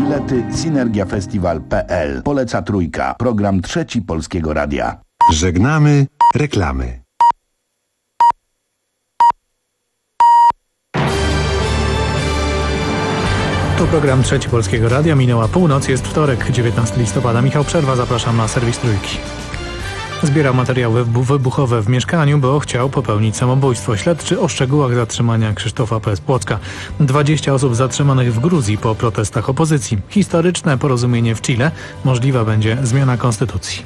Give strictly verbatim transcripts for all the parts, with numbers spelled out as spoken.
Bilety Synergia Festiwal kropka pe el. Poleca Trójka. Program Trzeci Polskiego Radia. Żegnamy reklamy. To program Trzeci Polskiego Radia. Minęła północ, jest wtorek, dziewiętnastego listopada. Michał Przerwa, zapraszam na serwis Trójki. Zbierał materiały wybuchowe w mieszkaniu, bo chciał popełnić samobójstwo. Śledczy o szczegółach zatrzymania Krzysztofa P. z Płocka. dwadzieścia osób zatrzymanych w Gruzji po protestach opozycji. Historyczne porozumienie w Chile. Możliwa będzie zmiana konstytucji.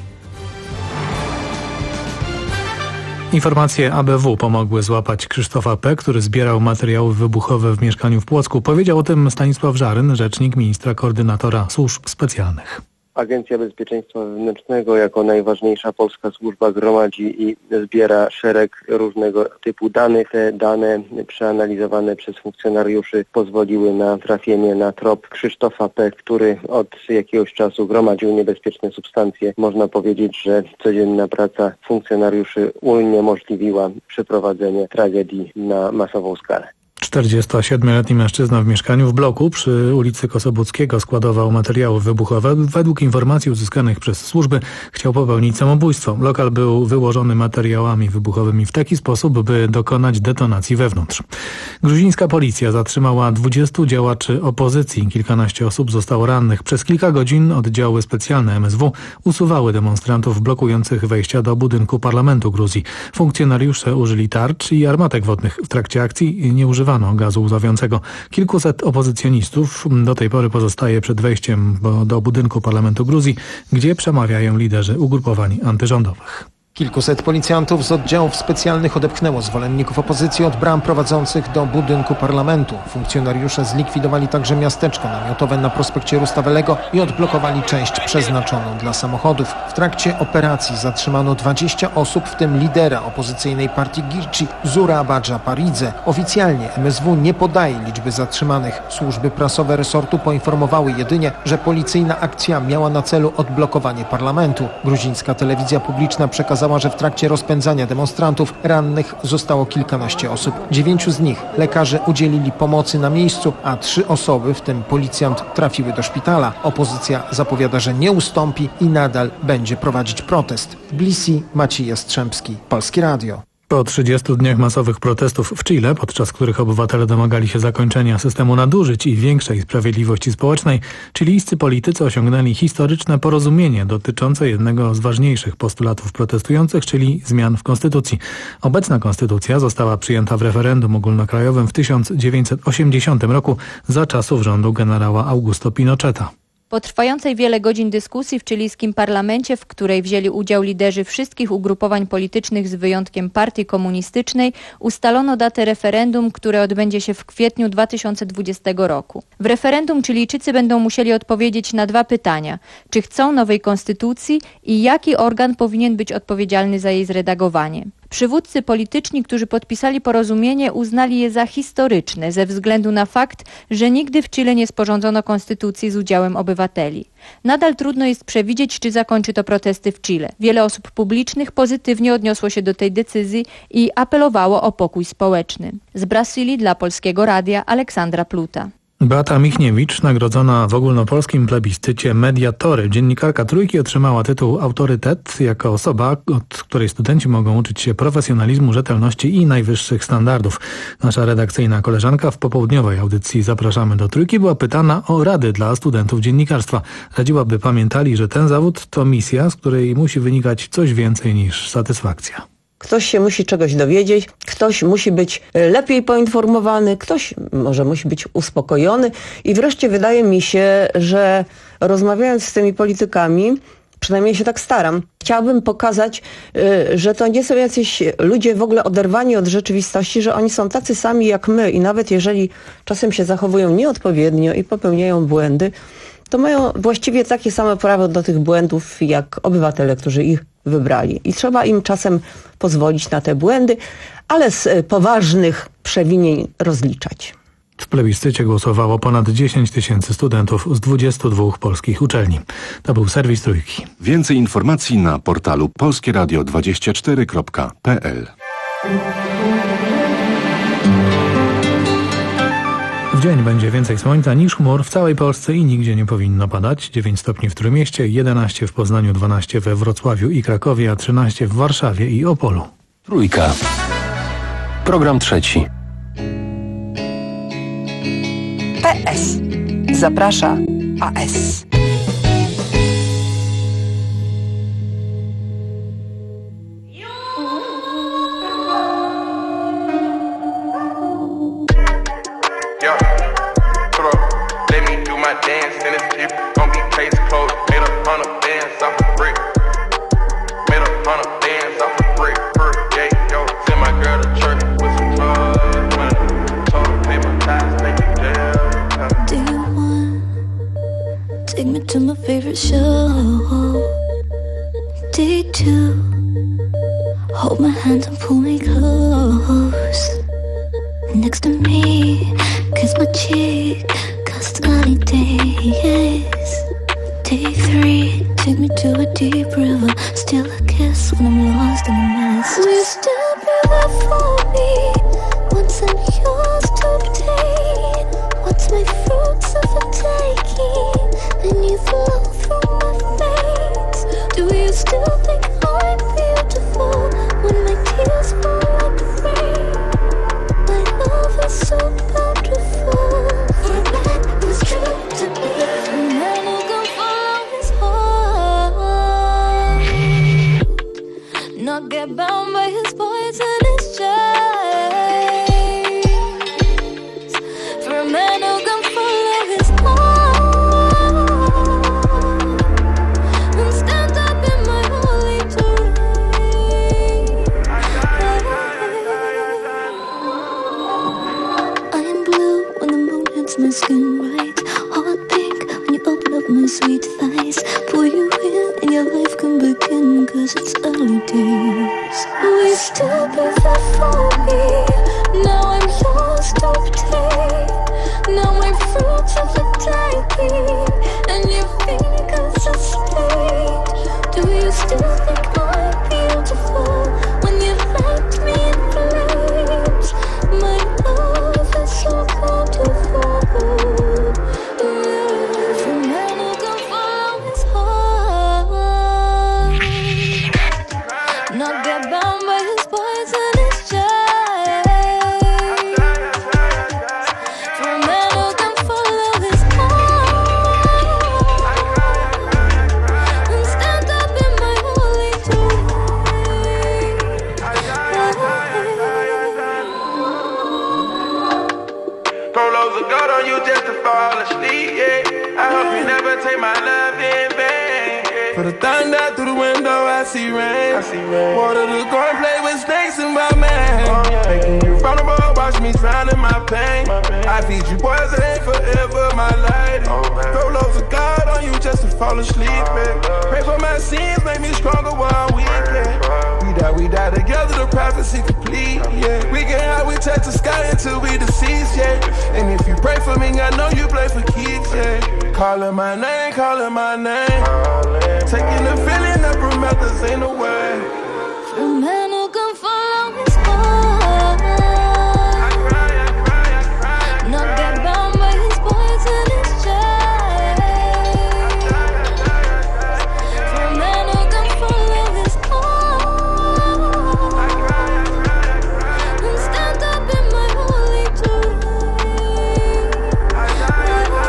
Informacje A B W pomogły złapać Krzysztofa P., który zbierał materiały wybuchowe w mieszkaniu w Płocku. Powiedział o tym Stanisław Żaryn, rzecznik ministra koordynatora służb specjalnych. Agencja Bezpieczeństwa Wewnętrznego jako najważniejsza polska służba gromadzi i zbiera szereg różnego typu danych. Te dane przeanalizowane przez funkcjonariuszy pozwoliły na trafienie na trop Krzysztofa P., który od jakiegoś czasu gromadził niebezpieczne substancje. Można powiedzieć, że codzienna praca funkcjonariuszy uniemożliwiła przeprowadzenie tragedii na masową skalę. czterdziestosiedmioletni mężczyzna w mieszkaniu w bloku przy ulicy Kosobuckiego składował materiały wybuchowe. Według informacji uzyskanych przez służby chciał popełnić samobójstwo. Lokal był wyłożony materiałami wybuchowymi w taki sposób, by dokonać detonacji wewnątrz. Gruzińska policja zatrzymała dwudziestu działaczy opozycji. Kilkanaście osób zostało rannych. Przez kilka godzin oddziały specjalne M S W usuwały demonstrantów blokujących wejścia do budynku parlamentu Gruzji. Funkcjonariusze użyli tarcz i armatek wodnych. W trakcie akcji nie używano gazu łzawiącego. Kilkuset opozycjonistów do tej pory pozostaje przed wejściem do budynku parlamentu Gruzji, gdzie przemawiają liderzy ugrupowań antyrządowych. Kilkuset policjantów z oddziałów specjalnych odepchnęło zwolenników opozycji od bram prowadzących do budynku parlamentu. Funkcjonariusze zlikwidowali także miasteczko namiotowe na prospekcie Rustavelego i odblokowali część przeznaczoną dla samochodów. W trakcie operacji zatrzymano dwadzieścia osób, w tym lidera opozycyjnej partii Girci, Zuraba Dżaparidze. Oficjalnie M S W nie podaje liczby zatrzymanych. Służby prasowe resortu poinformowały jedynie, że policyjna akcja miała na celu odblokowanie parlamentu. Gruzińska telewizja publiczna przekazała, że w trakcie rozpędzania demonstrantów rannych zostało kilkanaście osób. Dziewięciu z nich lekarze udzielili pomocy na miejscu, a trzy osoby, w tym policjant, trafiły do szpitala. Opozycja zapowiada, że nie ustąpi i nadal będzie prowadzić protest. W Tbilisi Maciej Jastrzębski, Polskie Radio. Po trzydziestu dniach masowych protestów w Chile, podczas których obywatele domagali się zakończenia systemu nadużyć i większej sprawiedliwości społecznej, chilijscy politycy osiągnęli historyczne porozumienie dotyczące jednego z ważniejszych postulatów protestujących, czyli zmian w konstytucji. Obecna konstytucja została przyjęta w referendum ogólnokrajowym w tysiąc dziewięćset osiemdziesiątym roku za czasów rządu generała Augusto Pinocheta. Po trwającej wiele godzin dyskusji w chilijskim parlamencie, w której wzięli udział liderzy wszystkich ugrupowań politycznych z wyjątkiem partii komunistycznej, ustalono datę referendum, które odbędzie się w kwietniu dwa tysiące dwudziestego roku. W referendum Chilijczycy będą musieli odpowiedzieć na dwa pytania. Czy chcą nowej konstytucji i jaki organ powinien być odpowiedzialny za jej zredagowanie? Przywódcy polityczni, którzy podpisali porozumienie, uznali je za historyczne ze względu na fakt, że nigdy w Chile nie sporządzono konstytucji z udziałem obywateli. Nadal trudno jest przewidzieć, czy zakończy to protesty w Chile. Wiele osób publicznych pozytywnie odniosło się do tej decyzji i apelowało o pokój społeczny. Z Brazylii dla Polskiego Radia Aleksandra Pluta. Beata Michniewicz, nagrodzona w ogólnopolskim plebiscycie Mediatory. Dziennikarka Trójki otrzymała tytuł Autorytet jako osoba, od której studenci mogą uczyć się profesjonalizmu, rzetelności i najwyższych standardów. Nasza redakcyjna koleżanka w popołudniowej audycji Zapraszamy do Trójki była pytana o rady dla studentów dziennikarstwa. Radziła, by pamiętali, że ten zawód to misja, z której musi wynikać coś więcej niż satysfakcja. Ktoś się musi czegoś dowiedzieć, ktoś musi być lepiej poinformowany, ktoś może musi być uspokojony i wreszcie wydaje mi się, że rozmawiając z tymi politykami, przynajmniej się tak staram, chciałabym pokazać, że to nie są jacyś ludzie w ogóle oderwani od rzeczywistości, że oni są tacy sami jak my i nawet jeżeli czasem się zachowują nieodpowiednio i popełniają błędy, to mają właściwie takie same prawo do tych błędów jak obywatele, którzy ich wybrali. I trzeba im czasem pozwolić na te błędy, ale z poważnych przewinień rozliczać. W plebiscycie głosowało ponad dziesięć tysięcy studentów z dwudziestu dwóch polskich uczelni. To był serwis Trójki. Więcej informacji na portalu polskie radio dwadzieścia cztery kropka pe el. W dzień będzie więcej słońca niż chmur w całej Polsce i nigdzie nie powinno padać. dziewięć stopni w Trójmieście, jedenaście w Poznaniu, dwanaście we Wrocławiu i Krakowie, a trzynaście w Warszawie i Opolu. Trójka. Program trzeci. P S. Zaprasza A S. Take me to my favorite show. Day two. Hold my hand and pull me close. Next to me, kiss my cheek, cause it's early days. Day three. Take me to a deep river. Still a kiss when I'm lost in the mist. Will you still be there for me once I'm yours to obtain? What's my fruits of a taking? And you flow through my veins. Do you still think I'm beautiful when my tears fall like rain? My love is so bountiful. For a man who's true to me, a man who can follow his heart, not get bound by his boys and his chains. For a man who can follow his heart. My skin right, hot pink when you open up my sweet thighs. Pull you in and your life can begin, cause it's early days. Will you still be there for me? Now I'm yours to obtain. Now my fruits of a taking, and your fingers are stained. Do you still think I'm beautiful when you left me in flames? My love is so beautiful. For the thunder through the window, I see rain. I see rain. Water to go and play with snakes in my man. Oh, yeah. Making you vulnerable, watch me drown in my pain. my pain. I feed you poison forever, my lady. Oh, throw loads of God on you just to fall asleep. Oh, pray for my sins, make me stronger while I'm weak. Yeah. We die, we die together, the prophecy complete. Yeah. We get high, we touch the sky until we deceased. Yeah. And if you pray for me, I know you play for keeps. Yeah. Calling my name, calling my name. Taking the feeling of promethazine away. A man who can follow his heart, I cry, I cry, I cry, I not get bound by his boys and his chains. For a man who can follow his heart, I cry, I cry, I cry, and stand up in my holy truth. I cry, I cry,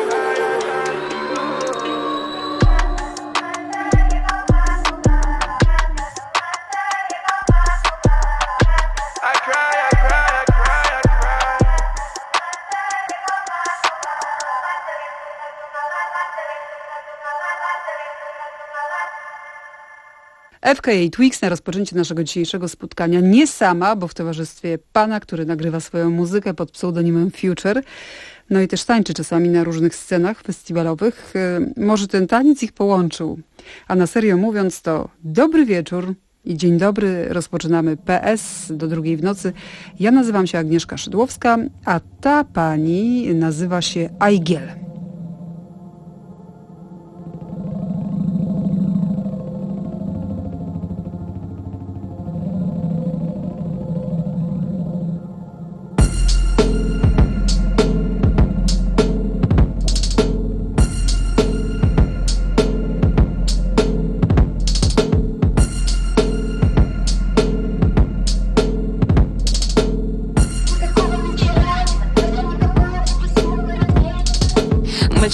F K A Twigs na rozpoczęcie naszego dzisiejszego spotkania nie sama, bo w towarzystwie pana, który nagrywa swoją muzykę pod pseudonimem Future, no i też tańczy czasami na różnych scenach festiwalowych. Może ten taniec ich połączył. A na serio mówiąc, to dobry wieczór i dzień dobry. Rozpoczynamy P S do drugiej w nocy. Ja nazywam się Agnieszka Szydłowska, a ta pani nazywa się Aigiel.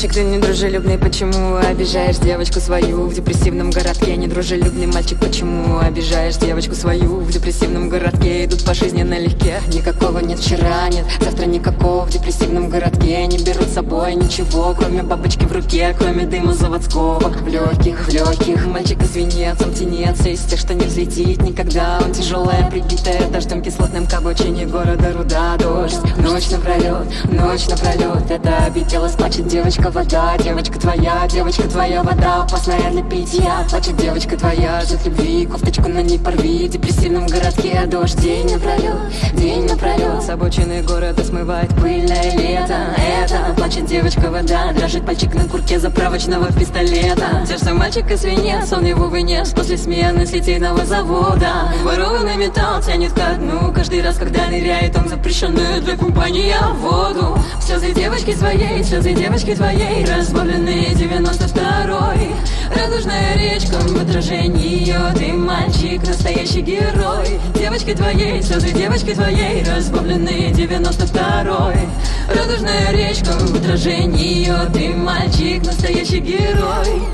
мальчик, ты недружелюбный, почему обижаешь девочку свою в депрессивном городке? Недружелюбный мальчик, почему обижаешь девочку свою в депрессивном городке? Идут по жизни налегке, никакого нет вчера, нет завтра никакого в депрессивном городке. Не берут с собой ничего, кроме бабочки в руке, кроме дыма заводского. В легких, в легких, мальчик из свинец, он тянется из тех, что не взлетит никогда. Он тяжелая, прибитая дождем кислотным к обочине города руда. Дождь, ночь напролет, ночь напролет, это обиделась, плачет девочка вода. Девочка твоя, девочка твоя вода, опасная для питья. Плачет девочка твоя, ждет любви, кофточку на ней порви. В депрессивном городке дождь день напролет, день напролет. С обочины города смывает пыльное лето. Это плачет девочка вода, дрожит пальчик на курке заправочного пистолета. Сердце мальчика свинец, он его вынес после смены с литейного завода. Ворованный металл тянет ко дну каждый раз, когда ныряет он в запрещенную для купания воду. Слезы девочки своей, слезы девочки твоей, разбавленные девяносто второй. Радужная речка в отражении ее, ты мальчик, настоящий герой. Девочки твоей, слезы девочки твоей, разбавленные девяносто второй. Радужная речка в отражении ее, ты мальчик, настоящий герой.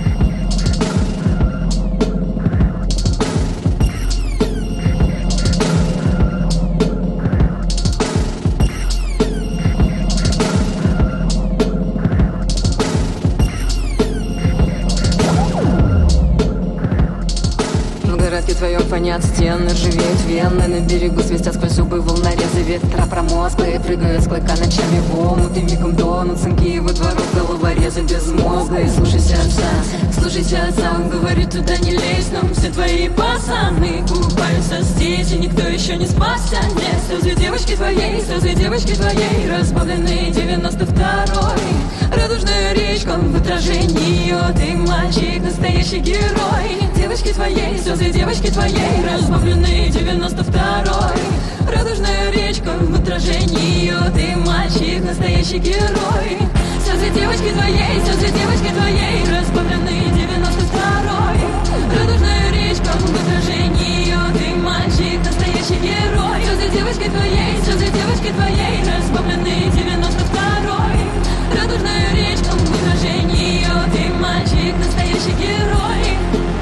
Твоем фонят стены, ржавеют вены. На берегу свистят сквозь зубы волнорезы ветра промозглые, прыгают с клыка ночами в омут и мигом тонут сынки его дворов головорезы безмозглые. Слушайся отца, слушайся отца, он говорит, туда не лезь, но все твои пацаны купаются здесь, и никто еще не спасся. Нет, слезы девочки твоей, слезы девочки твоей, разбавленные девяносто второй. Радужная речка в отражении ее, ты мальчик, настоящий герой. Девочки твоей, слезы девочки твоей, разбавленные девяносто второй. Радужная речка в отражении ее, ты мальчик, настоящий герой. Слезы девочки твоей, слезы девочки твоей, разбавленные девяносто второй. Радужная речка в отражении ее, ты мальчик, настоящий герой. Слезы девочки твоей, слезы девочки твоей, разбавленные девяносто второй. Радужная речка в отражении ее, ты мальчик, настоящий герой.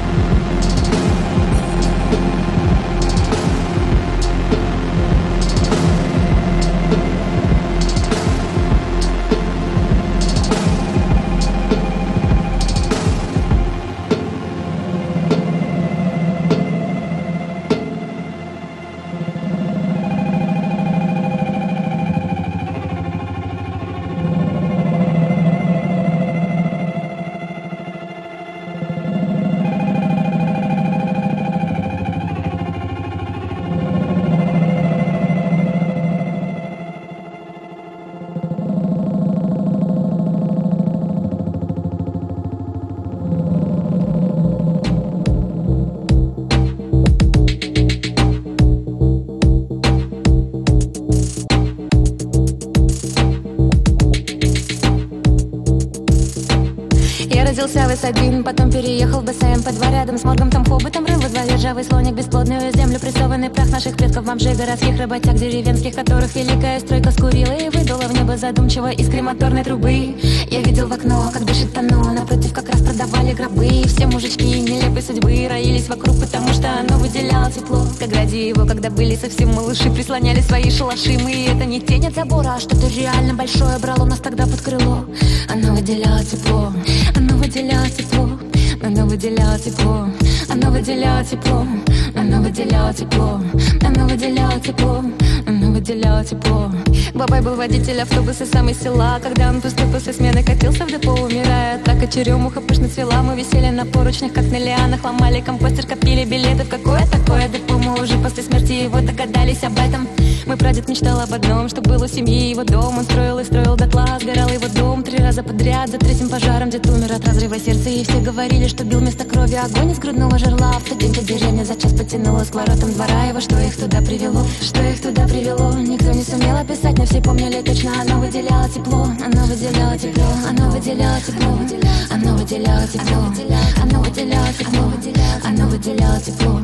Родился в эс один, потом переехал в бэ эс эм. По два рядом с моргом, там хоботом рыл во дворе ржавый слоник, бесплодную землю, прессованный прах наших предков, бомжей, городских работяг, деревенских, которых великая стройка скурила и выдула в небо задумчиво из крематорной трубы. Я видел в окно, как дышит оно, напротив как раз продавали гробы, и все мужички нелепой судьбы роились вокруг, потому что оно выделяло тепло. К ограде его, когда были совсем малыши, прислоняли свои шалаши. Мы, это не тень от забора, а что-то реально большое брало нас тогда под крыло. Оно выделяло тепло, оно выделяло тепло, оно выделяло тепло, оно выделяло тепло, оно выделяло тепло, оно выделяло тепло, оно выделяло тепло. Бабай был водитель автобуса сам из села, когда он пустой после смены катился в депо, умирая. Так и черемуха пышно цвела, мы висели на поручнях, как на лианах, ломали компостер, копили билеты в какое такое депо. Мы уже после смерти его догадались об этом. Мой прадед мечтал об одном, что был у семьи его дом. Он строил и строил дотла, сгорал его дом три раза подряд. За третьим пожаром дед умер от разрыва сердца, и все говорили, что бил вместо крови огонь из грудного жерла. В тот день вся деревня за час потянулась к воротам двора его. Что их туда привело, что их туда привело, никто не сумел описать, но все помнили точно. Оно выделяло тепло, оно выделяло тепло, оно выделяло тепло, оно выделяло тепло, оно выделяло тепло, оно выделяло тепло.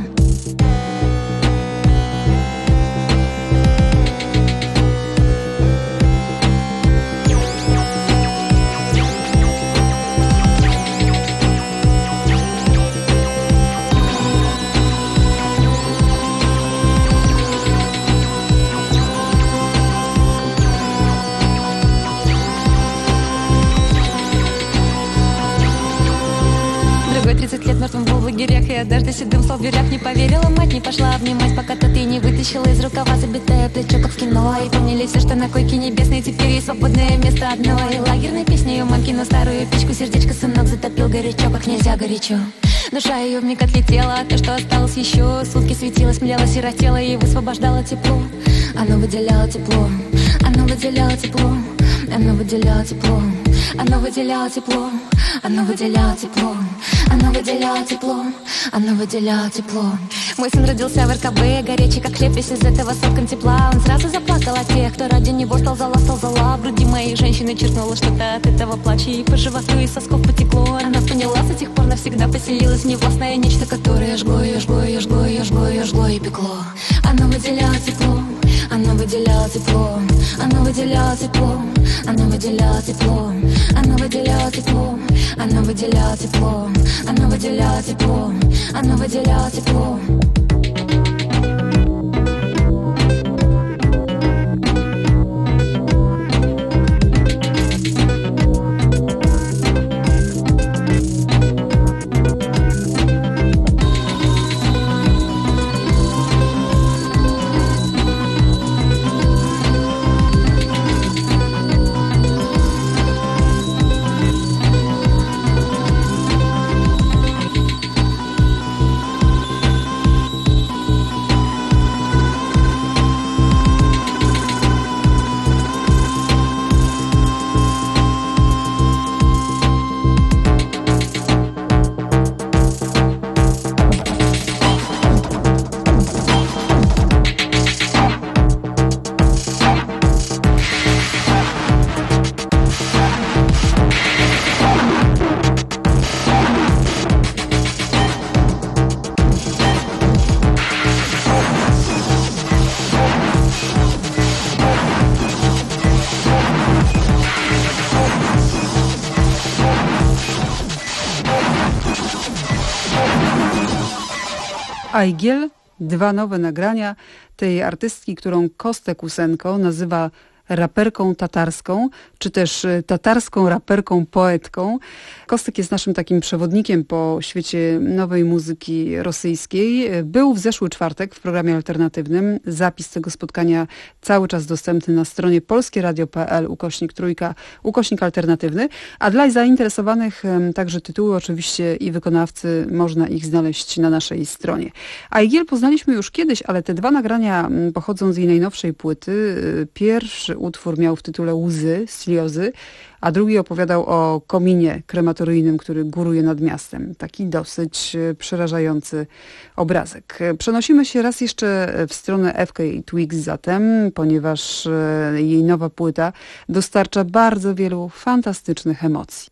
тридцать лет мертвым был в лагерях, и однажды седым стал в дверях. Не поверила мать, не пошла обнимать, пока тот ей не вытащила из рукава забитое плечо, как в кино. И помнили все, что на койке небесной теперь есть свободное место одно. И лагерной песней ее мамкину старую печку сердечко сынок затопил горячо, как нельзя горячо. Душа ее вмиг отлетела, а то, что осталось еще, сутки светилось, млело, сиротело и высвобождало тепло. Оно выделяло тепло, оно выделяло тепло, оно выделяло тепло, оно выделяло тепло, оно выделяло тепло, оно выделяло тепло, оно выделяло тепло. Мой сын родился в эр ка бэ, горячий как хлеб, весь из этого соткан тепла. Он сразу заплакал от тех, кто ради него стал зала, стал зала. В груди моей женщины черкнуло что-то от этого плача, и по животу из сосков потекло. Она поняла, с тех пор навсегда поселилось в ней властное нечто, которое жгло ее, жгло ее, жгло ее, жгло ее, жгло и пекло. Оно выделяло тепло, оно выделяло тепло, оно выделяло тепло, оно выделяло тепло, оно выделяло тепло, оно выделяло тепло, оно выделяло тепло, оно выделяло тепло. Ajgiel, dwa nowe nagrania tej artystki, którą Kostek Usenko nazywa raperką tatarską, czy też tatarską raperką poetką. Kostek jest naszym takim przewodnikiem po świecie nowej muzyki rosyjskiej. Był w zeszły czwartek w programie alternatywnym. Zapis tego spotkania cały czas dostępny na stronie polskieradio.pl ukośnik trójka, ukośnik alternatywny. A dla zainteresowanych także tytuły oczywiście i wykonawcy, można ich znaleźć na naszej stronie. Ajgiel poznaliśmy już kiedyś, ale te dwa nagrania pochodzą z jej najnowszej płyty. Pierwszy utwór miał w tytule Łzy, Sliozy, a drugi opowiadał o kominie krematoryjnym, który góruje nad miastem. Taki dosyć przerażający obrazek. Przenosimy się raz jeszcze w stronę F K Twigs zatem, ponieważ jej nowa płyta dostarcza bardzo wielu fantastycznych emocji.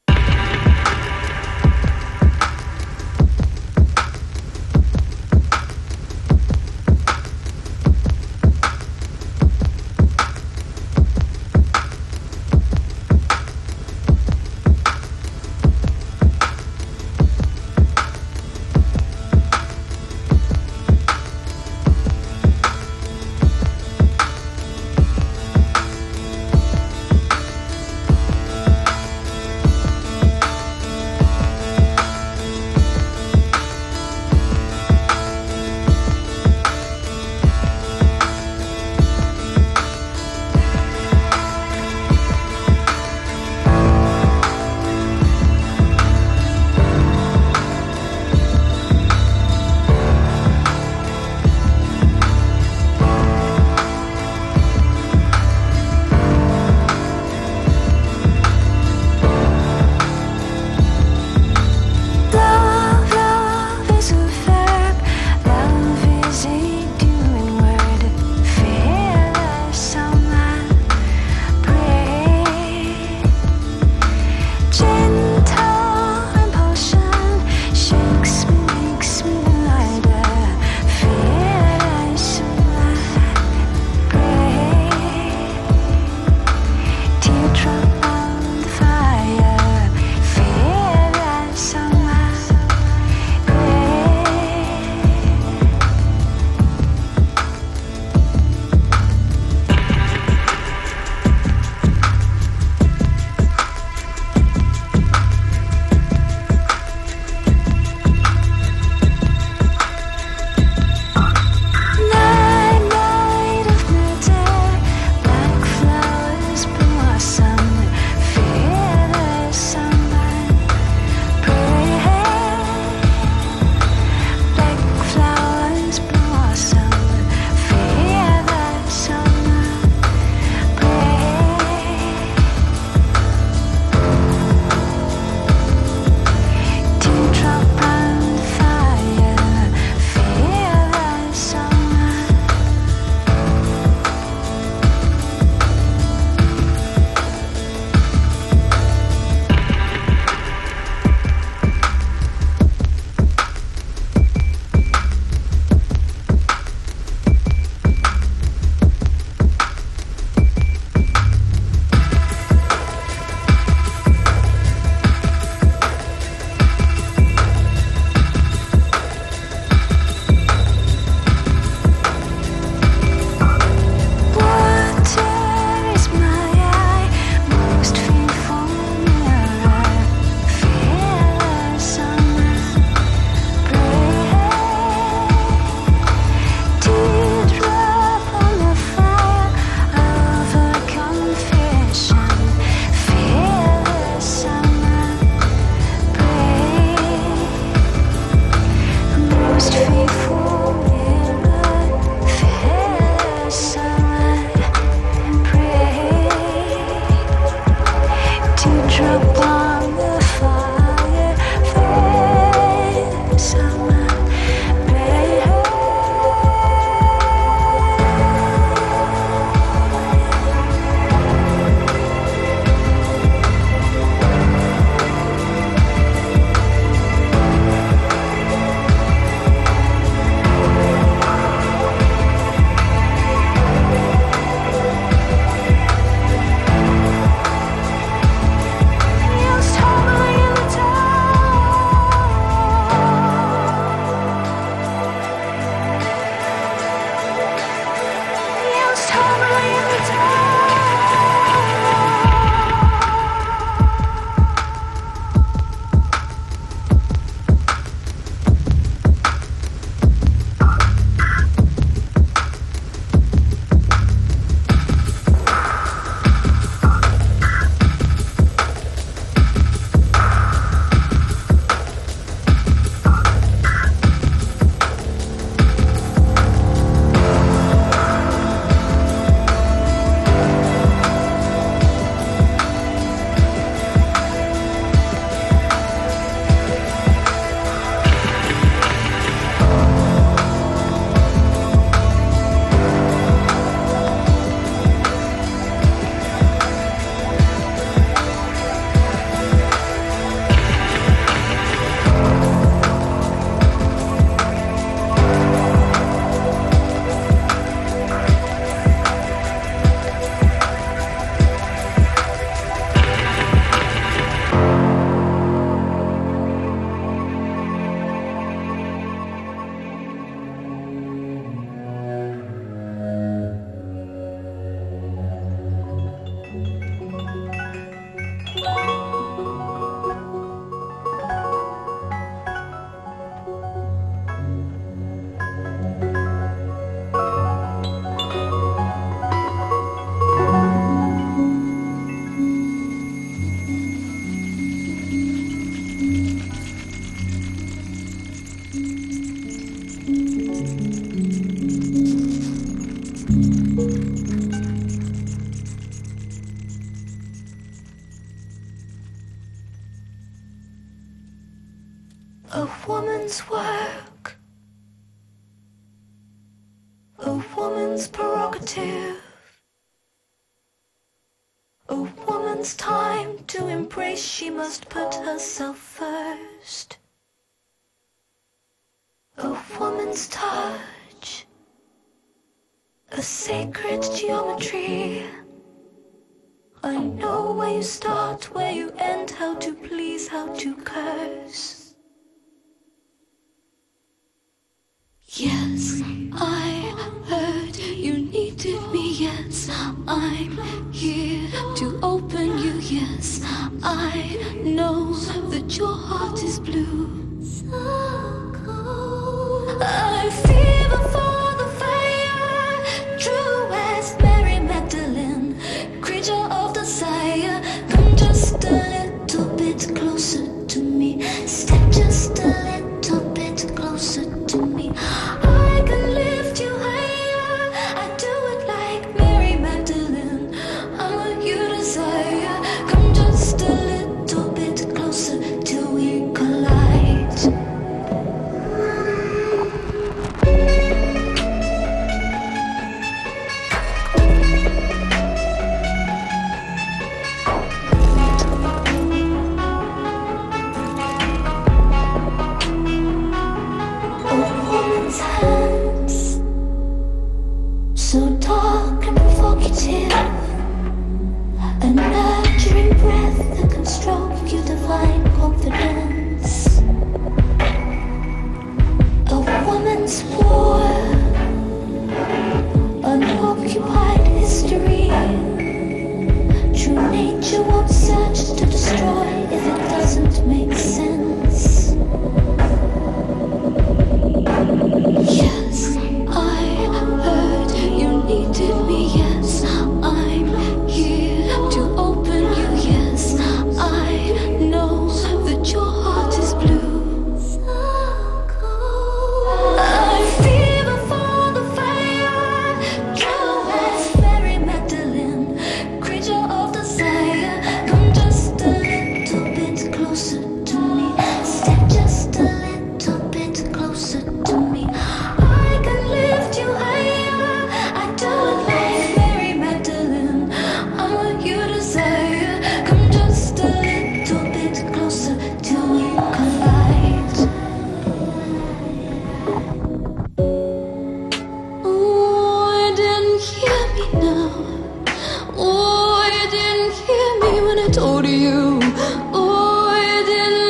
A woman's work, a woman's prerogative, a woman's time to embrace, she must put herself first. A woman's touch, a sacred geometry. I know where you start, where you end, how to please, how to curse. Yes, I heard you needed me, yes, I'm here to open you, yes, I know that your heart is blue. So cold. I fever for the fire, true as Mary Magdalene, creature of desire, come just a little bit closer to me, step just a little bit closer to me. I can lift you higher, I do it like Mary Magdalene. I'm what you desire, come just a little bit closer till we collide. So dark and provocative, a nurturing breath that can stroke your divine confidence. A woman's war, unoccupied history. True nature won't search to destroy if it doesn't make sense. Yes, I heard you needed me, yes, I'm here to open you, yes, I know that your heart is blue. So cold. I fever for the fire, true as Mary Magdalene, creature of desire, come just a little bit closer to me, step just a little bit closer to me. I can lift you higher, I do it like Mary Magdalene. I'm what you desire, come just a little bit closer till we collide. Oh, you didn't hear me now. Oh, you didn't hear me when I told you. Oh, you didn't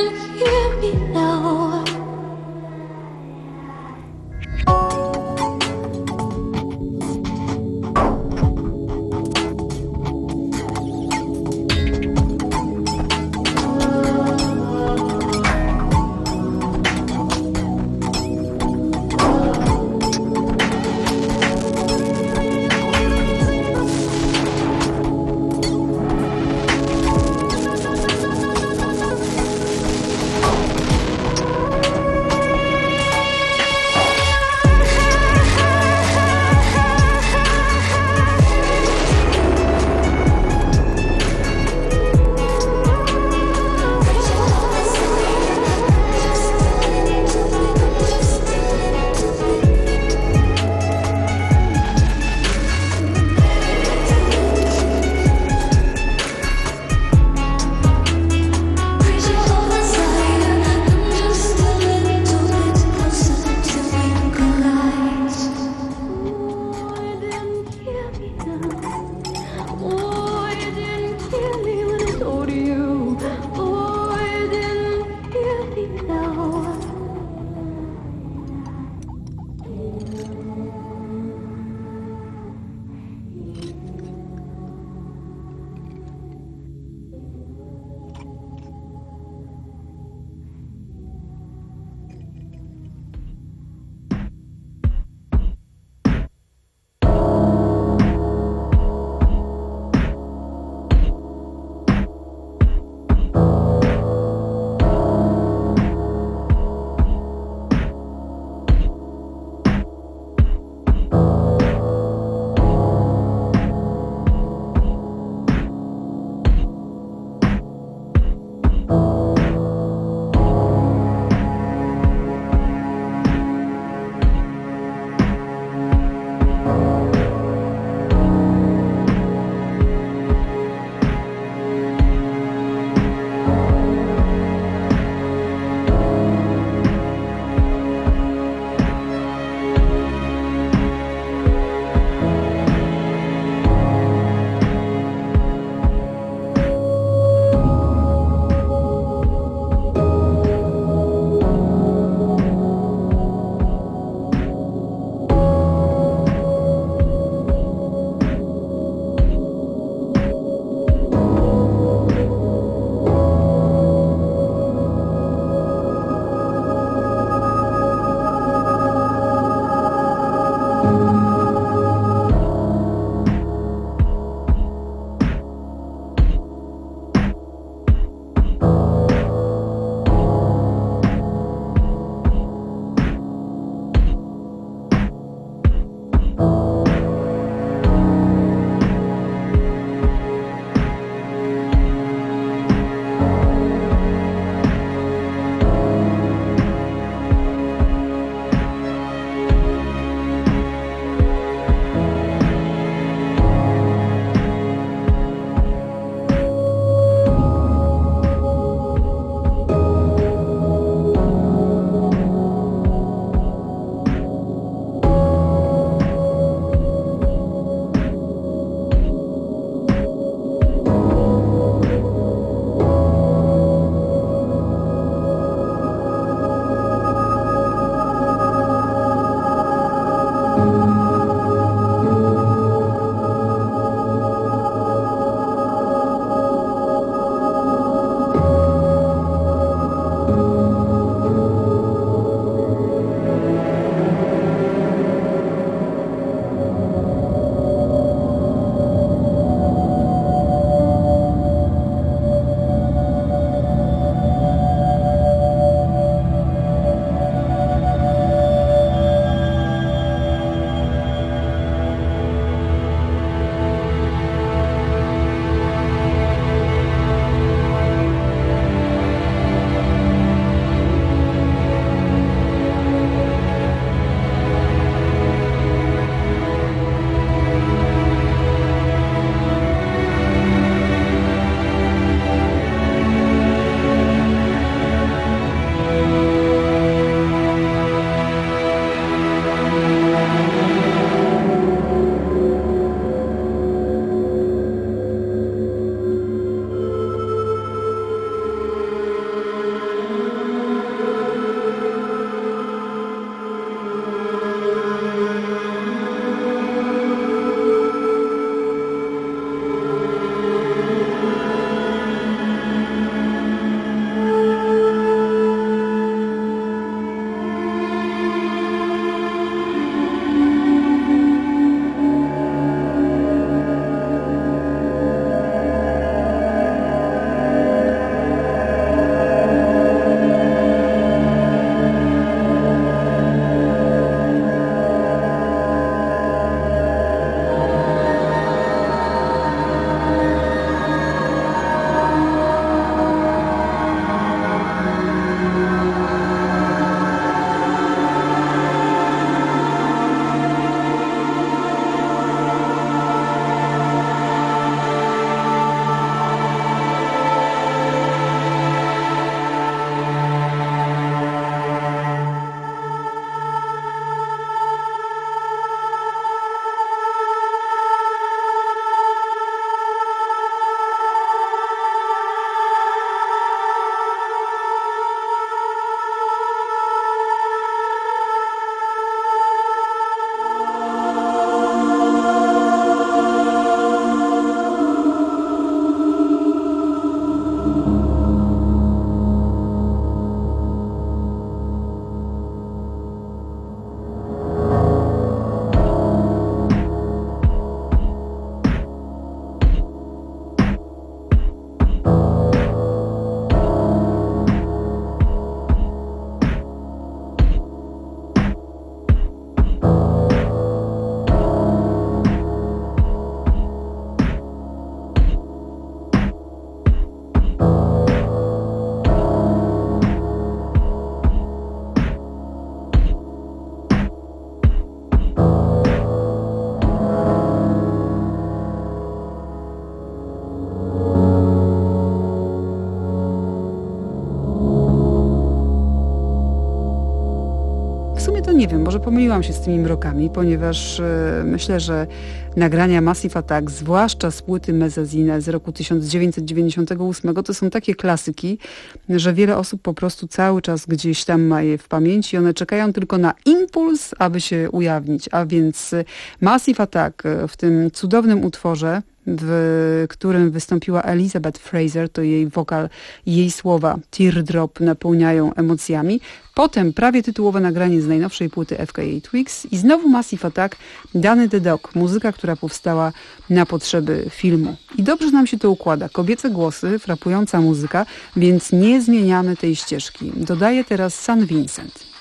to nie wiem, może pomyliłam się z tymi mrokami, ponieważ e, myślę, że nagrania Massive Attack, zwłaszcza z płyty Mezzanine z roku tysiąc dziewięćset dziewięćdziesiątego ósmego, to są takie klasyki, że wiele osób po prostu cały czas gdzieś tam ma je w pamięci i one czekają tylko na impuls, aby się ujawnić. A więc Massive Attack w tym cudownym utworze, w którym wystąpiła Elizabeth Fraser, to jej wokal i jej słowa Teardrop napełniają emocjami. Potem prawie tytułowe nagranie z najnowszej płyty F K A Twigs i znowu Massive Attack, Danny the Dog, muzyka, która powstała na potrzeby filmu. I dobrze nam się to układa. Kobiece głosy, frapująca muzyka, więc nie zmieniamy tej ścieżki. Dodaję teraz Saint Vincent.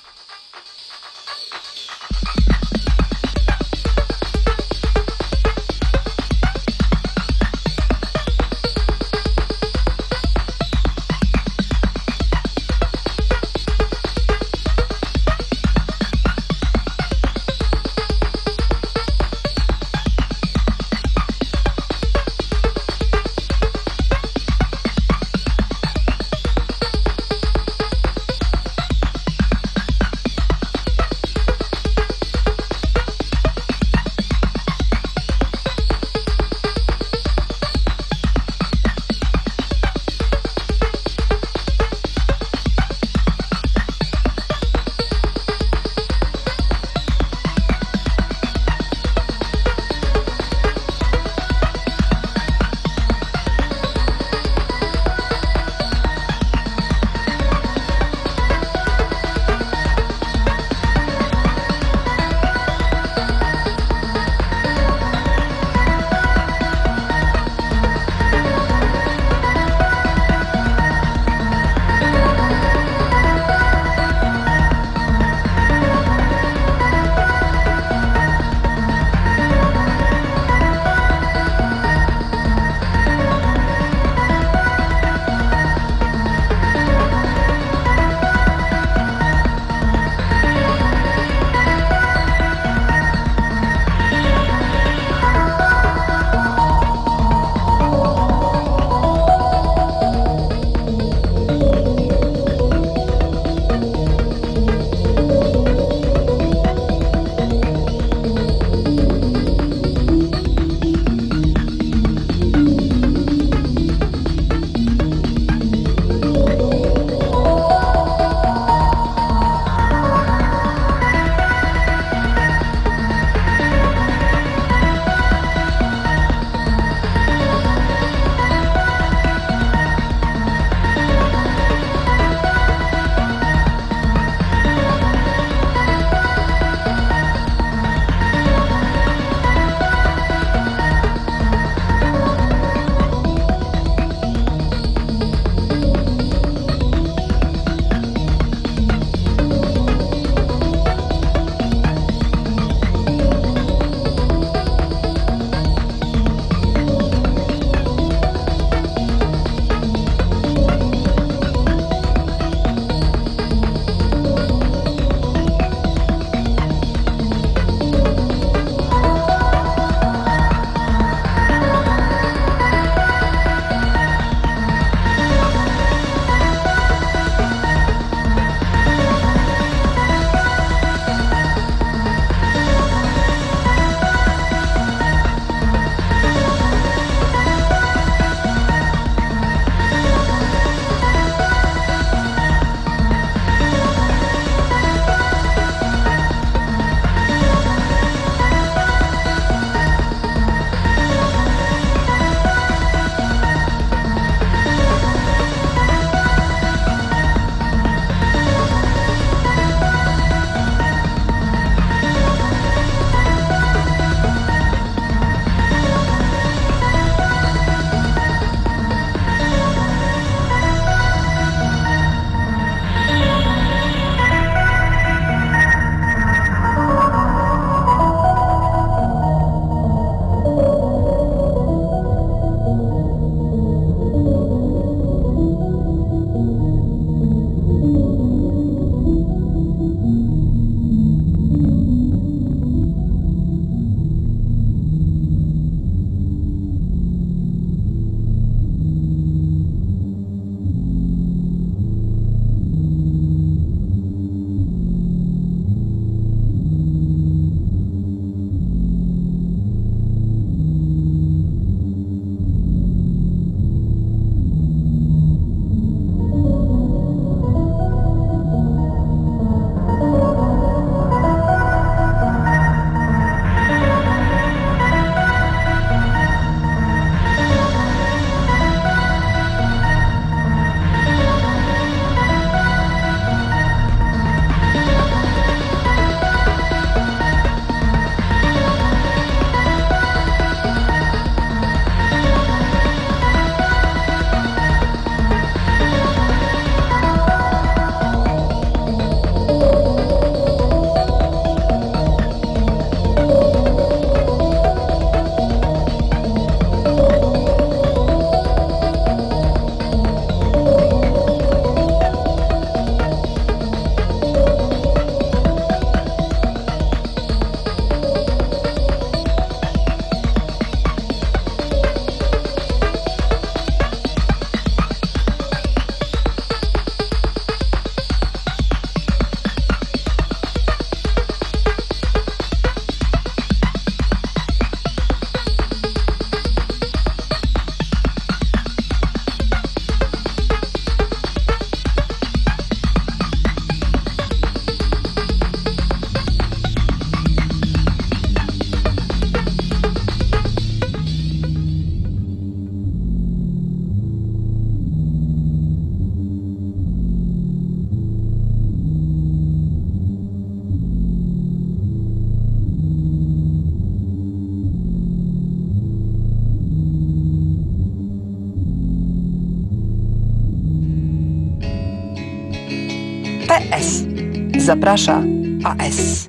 P S. Zaprasza A S.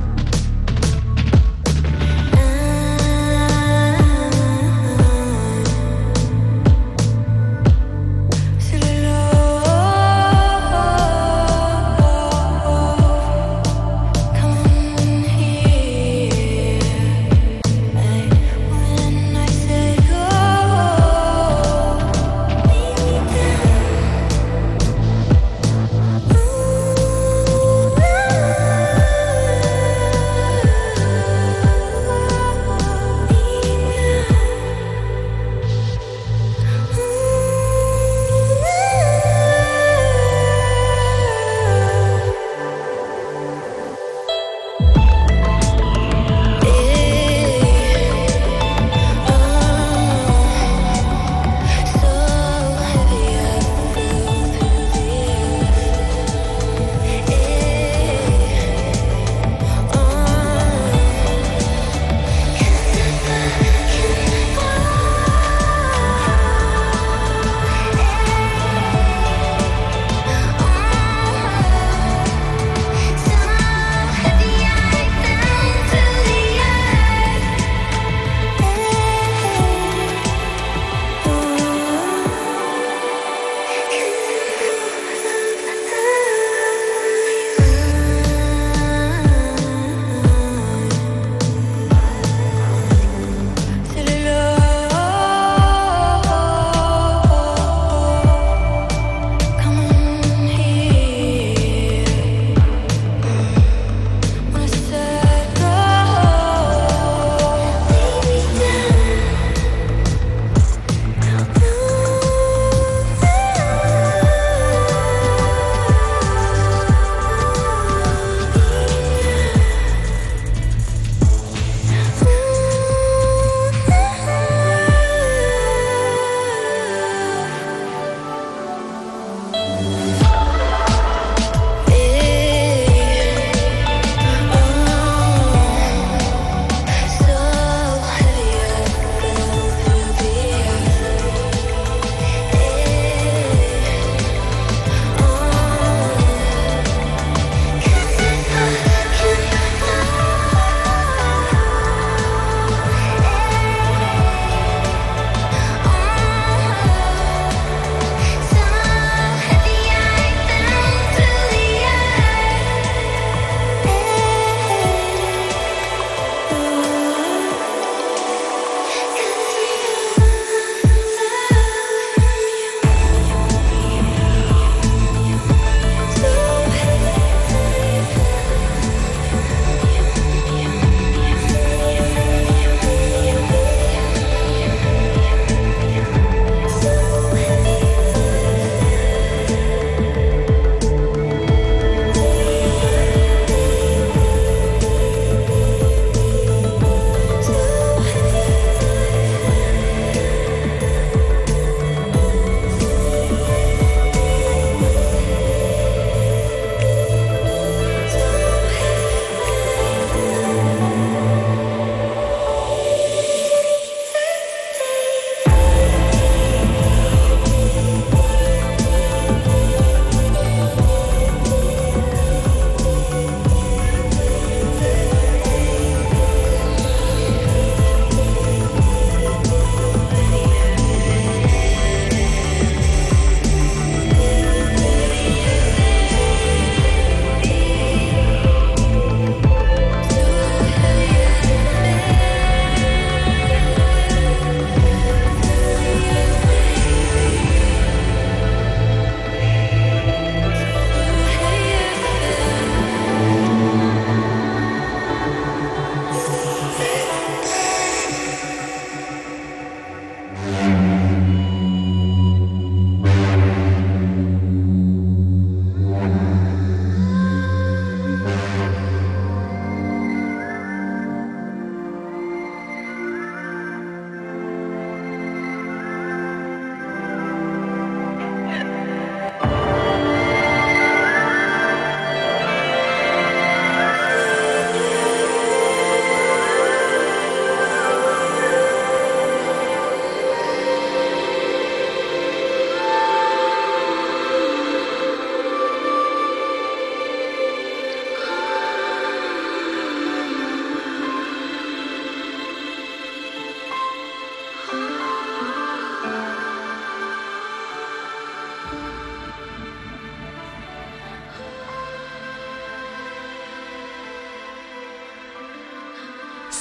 I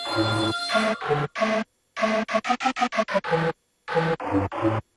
Thank you.